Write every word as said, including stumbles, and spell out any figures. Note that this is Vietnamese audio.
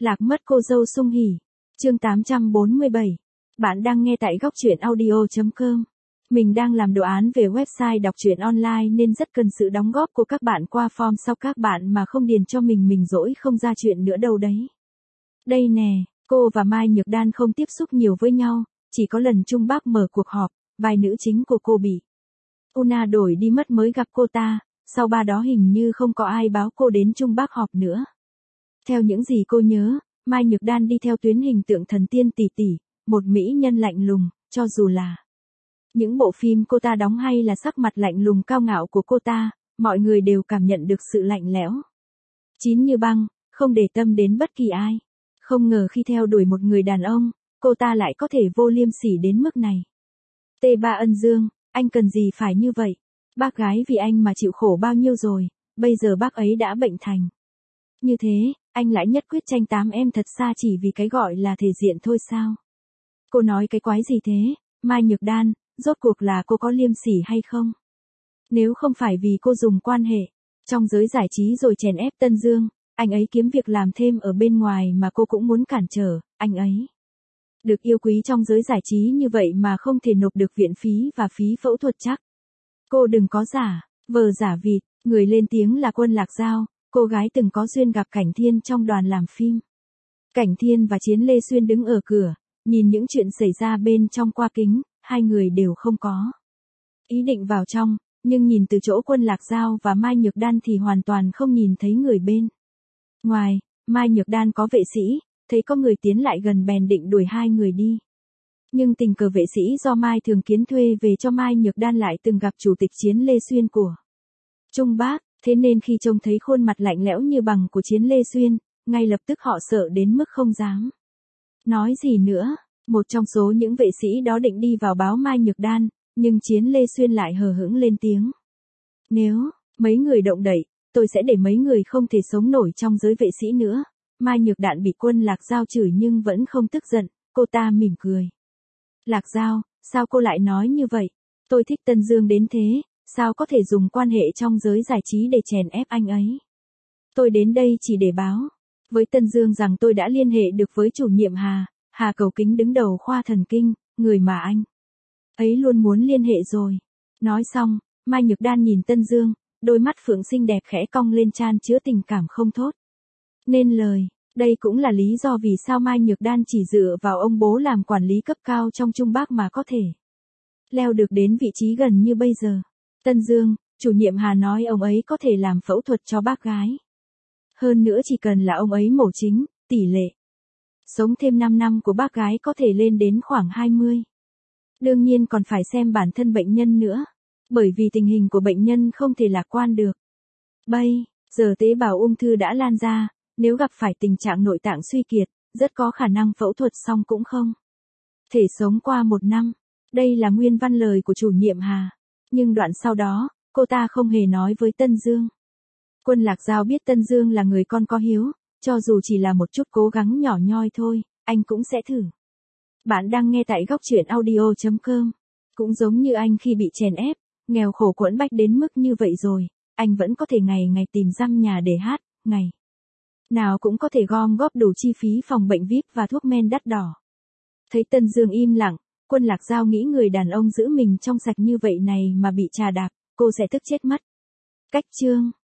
Lạc mất cô dâu Sung Hỉ. Chương tám trăm bốn mươi bảy. Bạn đang nghe tại góc truyện audio chấm com. Mình đang làm đồ án về website đọc truyện online nên rất cần sự đóng góp của các bạn qua form sau các bạn mà không điền cho mình mình dỗi không ra chuyện nữa đâu đấy. Đây nè, cô và Mai Nhược Đan không tiếp xúc nhiều với nhau, chỉ có lần Trung Bắc mở cuộc họp, vai nữ chính của cô bị Una đổi đi mất mới gặp cô ta, sau ba đó hình như không có ai báo cô đến Trung Bắc họp nữa. Theo những gì cô nhớ, Mai Nhược Đan đi theo tuyến hình tượng thần tiên tỷ tỷ, một mỹ nhân lạnh lùng, cho dù là những bộ phim cô ta đóng hay là sắc mặt lạnh lùng cao ngạo của cô ta, mọi người đều cảm nhận được sự lạnh lẽo. Chín như băng, không để tâm đến bất kỳ ai. Không ngờ khi theo đuổi một người đàn ông, cô ta lại có thể vô liêm sỉ đến mức này. T ba Ân Dương, anh cần gì phải như vậy? Bác gái vì anh mà chịu khổ bao nhiêu rồi, bây giờ bác ấy đã bệnh thành như thế, anh lại nhất quyết tranh tám em thật xa chỉ vì cái gọi là thể diện thôi sao? Cô nói cái quái gì thế, Mai Nhược Đan, rốt cuộc là cô có liêm sỉ hay không? Nếu không phải vì cô dùng quan hệ trong giới giải trí rồi chèn ép Tân Dương, anh ấy kiếm việc làm thêm ở bên ngoài mà cô cũng muốn cản trở, anh ấy được yêu quý trong giới giải trí như vậy mà không thể nộp được viện phí và phí phẫu thuật chắc. Cô đừng có giả, vờ giả vịt, người lên tiếng là Quân Lạc Giao, cô gái từng có duyên gặp Cảnh Thiên trong đoàn làm phim. Cảnh Thiên và Chiến Lê Xuyên đứng ở cửa, nhìn những chuyện xảy ra bên trong qua kính, hai người đều không có ý định vào trong, nhưng nhìn từ chỗ Quân Lạc Giao và Mai Nhược Đan thì hoàn toàn không nhìn thấy người bên ngoài. Mai Nhược Đan có vệ sĩ, thấy có người tiến lại gần bèn định đuổi hai người đi. Nhưng tình cờ vệ sĩ do Mai Thường Kiến thuê về cho Mai Nhược Đan lại từng gặp chủ tịch Chiến Lê Xuyên của Trung Bắc, thế nên khi trông thấy khuôn mặt lạnh lẽo như bằng của Chiến Lê Xuyên, ngay lập tức họ sợ đến mức không dám nói gì nữa. Một trong số những vệ sĩ đó định đi vào báo Mai Nhược Đan, nhưng Chiến Lê Xuyên lại hờ hững lên tiếng. Nếu mấy người động đậy, tôi sẽ để mấy người không thể sống nổi trong giới vệ sĩ nữa. Mai Nhược Đan bị Quân Lạc Giao chửi nhưng vẫn không tức giận, cô ta mỉm cười. Lạc Giao, sao cô lại nói như vậy? Tôi thích Tân Dương đến thế, sao có thể dùng quan hệ trong giới giải trí để chèn ép anh ấy? Tôi đến đây chỉ để báo với Tân Dương rằng tôi đã liên hệ được với chủ nhiệm Hà, Hà Cầu Kính đứng đầu khoa thần kinh, người mà anh ấy luôn muốn liên hệ rồi. Nói xong, Mai Nhược Đan nhìn Tân Dương, đôi mắt phượng xinh đẹp khẽ cong lên chan chứa tình cảm không thốt nên lời. Đây cũng là lý do vì sao Mai Nhược Đan chỉ dựa vào ông bố làm quản lý cấp cao trong Trung Bắc mà có thể leo được đến vị trí gần như bây giờ. Tân Dương, chủ nhiệm Hà nói ông ấy có thể làm phẫu thuật cho bác gái. Hơn nữa chỉ cần là ông ấy mổ chính, tỷ lệ sống thêm năm năm của bác gái có thể lên đến khoảng hai mươi. Đương nhiên còn phải xem bản thân bệnh nhân nữa, bởi vì tình hình của bệnh nhân không thể lạc quan được. Bây giờ tế bào ung thư đã lan ra, nếu gặp phải tình trạng nội tạng suy kiệt, rất có khả năng phẫu thuật xong cũng không thể sống qua một năm. Đây là nguyên văn lời của chủ nhiệm Hà. Nhưng đoạn sau đó, cô ta không hề nói với Tân Dương. Quân Lạc Giao biết Tân Dương là người con có hiếu, cho dù chỉ là một chút cố gắng nhỏ nhoi thôi, anh cũng sẽ thử. Bạn đang nghe tại góc truyện audio chấm com. Cũng giống như anh khi bị chèn ép, nghèo khổ quẫn bách đến mức như vậy rồi, anh vẫn có thể ngày ngày tìm răm nhà để hát, ngày nào cũng có thể gom góp đủ chi phí phòng bệnh vi ai pi và thuốc men đắt đỏ. Thấy Tân Dương im lặng, Quân Lạc Giao nghĩ người đàn ông giữ mình trong sạch như vậy này mà bị trà đạp, cô sẽ tức chết mất. Cách chương